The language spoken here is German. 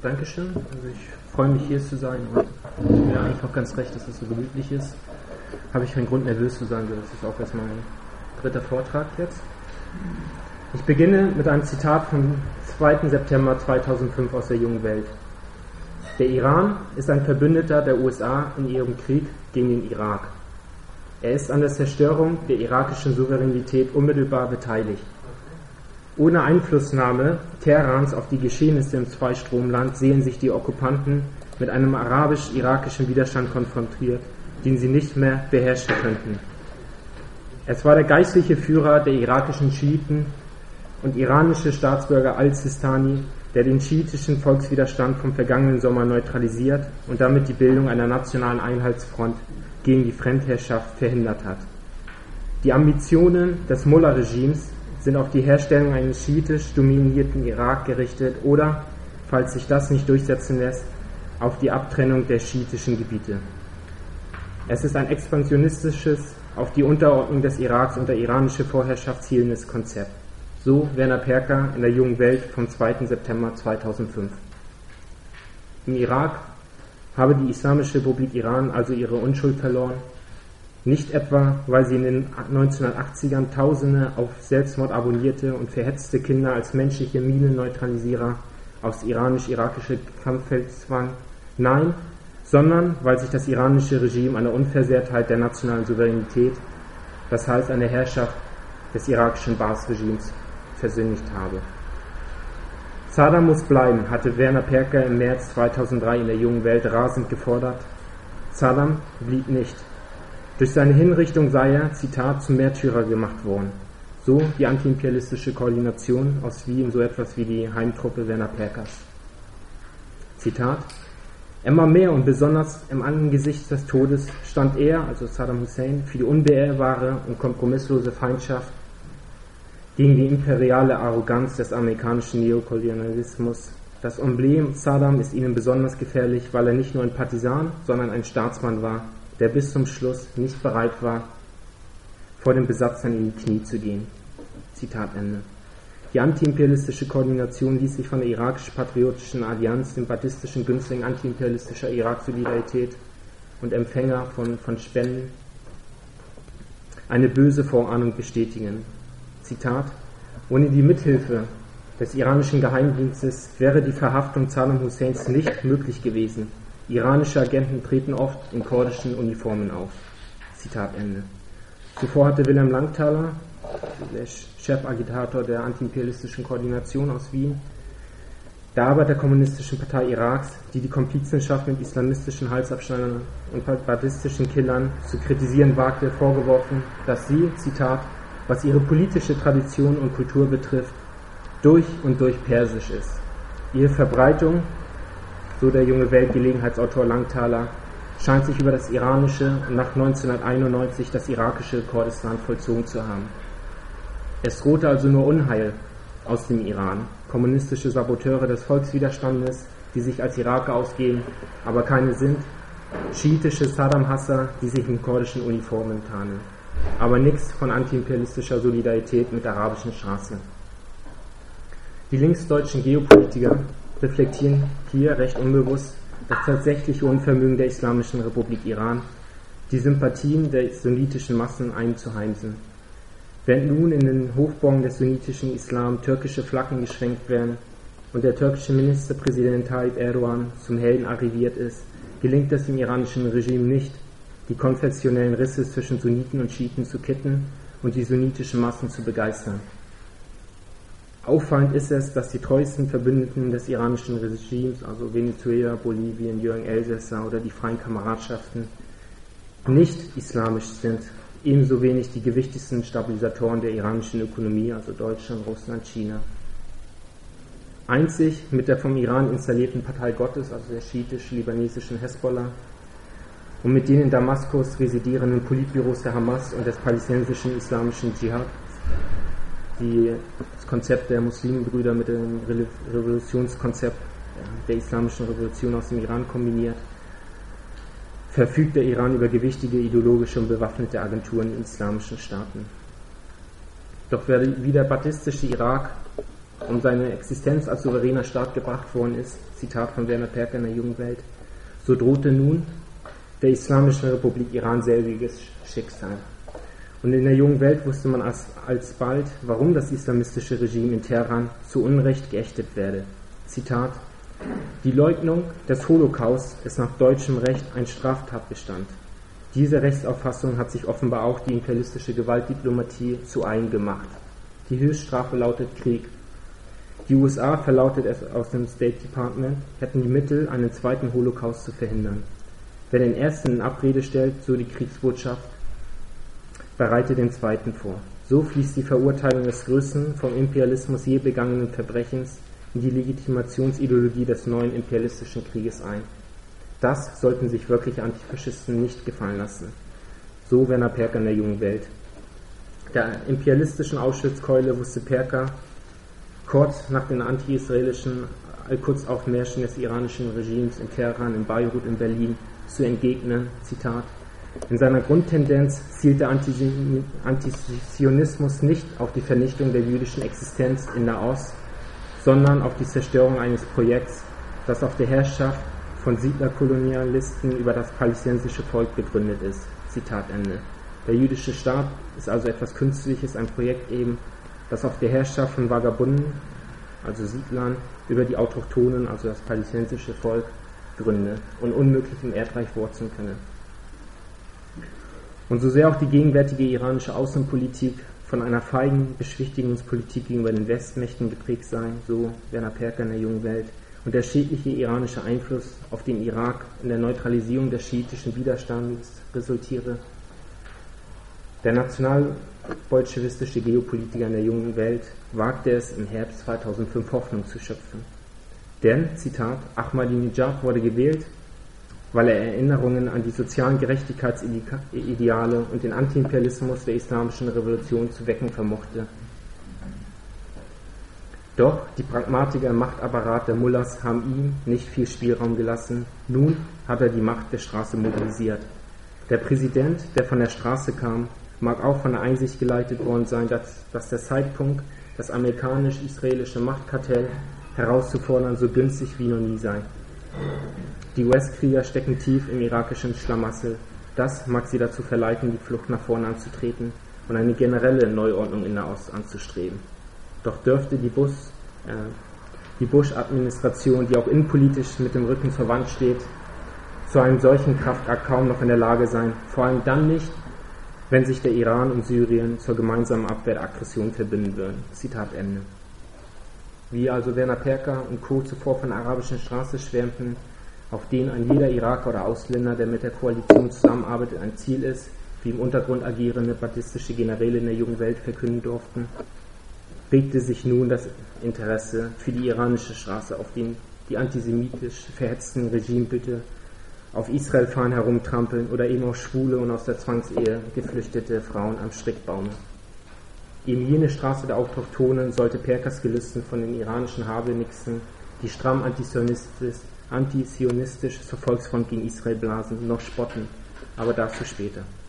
Dankeschön. Also ich freue mich, hier zu sein und mir eigentlich auch ganz recht, dass es so gemütlich ist. Habe ich keinen Grund, nervös zu sein, das ist auch erst mein dritter Vortrag jetzt. Ich beginne mit einem Zitat vom 2. September 2005 aus der Jungen Welt. Der Iran ist ein Verbündeter der USA in ihrem Krieg gegen den Irak. Er ist an der Zerstörung der irakischen Souveränität unmittelbar beteiligt. Ohne Einflussnahme Teherans auf die Geschehnisse im Zweistromland sehen sich die Okkupanten mit einem arabisch-irakischen Widerstand konfrontiert, den sie nicht mehr beherrschen könnten. Es war der geistliche Führer der irakischen Schiiten und iranische Staatsbürger al-Sistani, der den schiitischen Volkswiderstand vom vergangenen Sommer neutralisiert und damit die Bildung einer nationalen Einheitsfront gegen die Fremdherrschaft verhindert hat. Die Ambitionen des Mullah-Regimes sind auf die Herstellung eines schiitisch dominierten Irak gerichtet oder, falls sich das nicht durchsetzen lässt, auf die Abtrennung der schiitischen Gebiete. Es ist ein expansionistisches, auf die Unterordnung des Iraks unter iranische Vorherrschaft zielendes Konzept. So Werner Perker in der Jungen Welt vom 2. September 2005. Im Irak habe die Islamische Republik Iran also ihre Unschuld verloren, nicht etwa, weil sie in den 1980ern Tausende auf Selbstmord abonnierte und verhetzte Kinder als menschliche Minenneutralisierer aufs iranisch-irakische Kampffeld zwang, nein, sondern weil sich das iranische Regime an der Unversehrtheit der nationalen Souveränität, das heißt an der Herrschaft des irakischen Baas-Regimes, versündigt habe. Saddam muss bleiben, hatte Werner Perker im März 2003 in der Jungen Welt rasend gefordert. Saddam blieb nicht. Durch seine Hinrichtung sei er, Zitat, zum Märtyrer gemacht worden. So die antiimperialistische Koordination aus Wien, so etwas wie die Heimtruppe Werner Perkers. Zitat: Immer mehr und besonders im Angesicht des Todes stand er, also Saddam Hussein, für die unbeehrbare und kompromisslose Feindschaft gegen die imperiale Arroganz des amerikanischen Neokolonialismus. Das Emblem Saddam ist ihnen besonders gefährlich, weil er nicht nur ein Partisan, sondern ein Staatsmann war, der bis zum Schluss nicht bereit war, vor den Besatzern in die Knie zu gehen. Zitat Ende. Die antiimperialistische Koordination ließ sich von der irakisch-patriotischen Allianz, dem baathistischen Günstling antiimperialistischer Irak-Solidarität und Empfänger von Spenden, eine böse Vorahnung bestätigen. Zitat: Ohne die Mithilfe des iranischen Geheimdienstes wäre die Verhaftung Saddam Husseins nicht möglich gewesen. Iranische Agenten treten oft in kurdischen Uniformen auf. Zitat Ende. Zuvor hatte Wilhelm Langthaler, der Chefagitator der antiimperialistischen Koordination aus Wien, der Arbeiterkommunistischen Partei Iraks, die Komplizenschaft mit islamistischen Halsabschneidern und baathistischen Killern zu kritisieren wagte, vorgeworfen, dass sie, Zitat, was ihre politische Tradition und Kultur betrifft, durch und durch persisch ist. Ihre Verbreitung, so der Junge Welt-Gelegenheitsautor Langthaler, scheint sich über das iranische und nach 1991 das irakische Kurdistan vollzogen zu haben. Es drohte also nur Unheil aus dem Iran, kommunistische Saboteure des Volkswiderstandes, die sich als Iraker ausgeben, aber keine sind, schiitische Saddam-Hasser, die sich in kurdischen Uniformen tarnen, aber nichts von antiimperialistischer Solidarität mit der arabischen Straße. Die linksdeutschen Geopolitiker reflektieren hier recht unbewusst das tatsächliche Unvermögen der Islamischen Republik Iran, die Sympathien der sunnitischen Massen einzuheimsen. Während nun in den Hochburgen des sunnitischen Islam türkische Flaggen geschwenkt werden und der türkische Ministerpräsident Tayyip Erdogan zum Helden arriviert ist, gelingt es dem iranischen Regime nicht, die konfessionellen Risse zwischen Sunniten und Schiiten zu kitten und die sunnitischen Massen zu begeistern. Auffallend ist es, dass die treuesten Verbündeten des iranischen Regimes, also Venezuela, Bolivien, Jürgen Elsässer oder die Freien Kameradschaften, nicht islamisch sind, ebenso wenig die gewichtigsten Stabilisatoren der iranischen Ökonomie, also Deutschland, Russland, China. Einzig mit der vom Iran installierten Partei Gottes, also der schiitisch-libanesischen Hezbollah, und mit den in Damaskus residierenden Politbüros der Hamas und des palästinensischen islamischen Dschihad, die das Konzept der Muslimbrüder mit dem Revolutionskonzept der islamischen Revolution aus dem Iran kombiniert, verfügt der Iran über gewichtige ideologische und bewaffnete Agenturen in islamischen Staaten. Doch wie der baathistische Irak um seine Existenz als souveräner Staat gebracht worden ist, Zitat von Werner Perker in der Jungen Welt, so drohte nun der Islamischen Republik Iran selbiges Schicksal. Und in der Jungen Welt wusste man alsbald, warum das islamistische Regime in Teheran zu Unrecht geächtet werde. Zitat: Die Leugnung des Holocaust ist nach deutschem Recht ein Straftatbestand. Diese Rechtsauffassung hat sich offenbar auch die imperialistische Gewaltdiplomatie zu eigen gemacht. Die Höchststrafe lautet Krieg. Die USA, verlautet es aus dem State Department, hätten die Mittel, einen zweiten Holocaust zu verhindern. Wer den ersten in Abrede stellt, so die Kriegsbotschaft, bereite den zweiten vor. So fließt die Verurteilung des größten vom Imperialismus je begangenen Verbrechens in die Legitimationsideologie des neuen imperialistischen Krieges ein. Das sollten sich wirkliche Antifaschisten nicht gefallen lassen. So Werner Perker in der Jungen Welt. Der imperialistischen Auschwitzkeule wusste Perker kurz nach den anti-israelischen Al-Quds-Aufmärschen des iranischen Regimes in Teheran, in Beirut, in Berlin zu entgegnen, Zitat: In seiner Grundtendenz zielt der Antizionismus nicht auf die Vernichtung der jüdischen Existenz in Nahost, sondern auf die Zerstörung eines Projekts, das auf der Herrschaft von Siedlerkolonialisten über das palästinensische Volk begründet ist. Zitat Ende. Der jüdische Staat ist also etwas Künstliches, ein Projekt eben, das auf der Herrschaft von Vagabunden, also Siedlern, über die Autochthonen, also das palästinensische Volk, gründe und unmöglich im Erdreich wurzeln könne. Und so sehr auch die gegenwärtige iranische Außenpolitik von einer feigen Beschwichtigungspolitik gegenüber den Westmächten geprägt sei, so Werner Perker in der Jungen Welt, und der schädliche iranische Einfluss auf den Irak in der Neutralisierung des schiitischen Widerstands resultiere, der nationalbolschewistische Geopolitiker in der Jungen Welt wagte es im Herbst 2005 Hoffnung zu schöpfen. Denn, Zitat, Ahmadinejad wurde gewählt, weil er Erinnerungen an die sozialen Gerechtigkeitsideale und den Antiimperialismus der islamischen Revolution zu wecken vermochte. Doch die Pragmatiker im Machtapparat der Mullahs haben ihm nicht viel Spielraum gelassen. Nun hat er die Macht der Straße mobilisiert. Der Präsident, der von der Straße kam, mag auch von der Einsicht geleitet worden sein, dass der Zeitpunkt, das amerikanisch-israelische Machtkartell herauszufordern, so günstig wie noch nie sei. Die US-Krieger stecken tief im irakischen Schlamassel. Das mag sie dazu verleiten, die Flucht nach vorne anzutreten und eine generelle Neuordnung in Nahost anzustreben. Doch dürfte die Bush-Administration, die auch innenpolitisch mit dem Rücken zur Wand steht, zu einem solchen Kraftakt kaum noch in der Lage sein, vor allem dann nicht, wenn sich der Iran und Syrien zur gemeinsamen Abwehr der Aggression verbinden würden. Zitat Ende. Wie also Werner Perker und Co. zuvor von der arabischen Straße schwärmten, auf denen ein jeder Iraker oder Ausländer, der mit der Koalition zusammenarbeitet, ein Ziel ist, wie im Untergrund agierende baptistische Generäle in der Jungen Welt verkünden durften, regte sich nun das Interesse für die iranische Straße, auf denen die antisemitisch verhetzten Regimebütte auf Israel-Fahnen herumtrampeln oder eben auch schwule und aus der Zwangsehe geflüchtete Frauen am Strickbaum. Eben jene Straße der Autochthonen sollte Perkers Gelüsten von den iranischen Habenixen, die stramm antisionistisch zur Volksfront gegen Israel blasen, noch spotten, aber dazu später.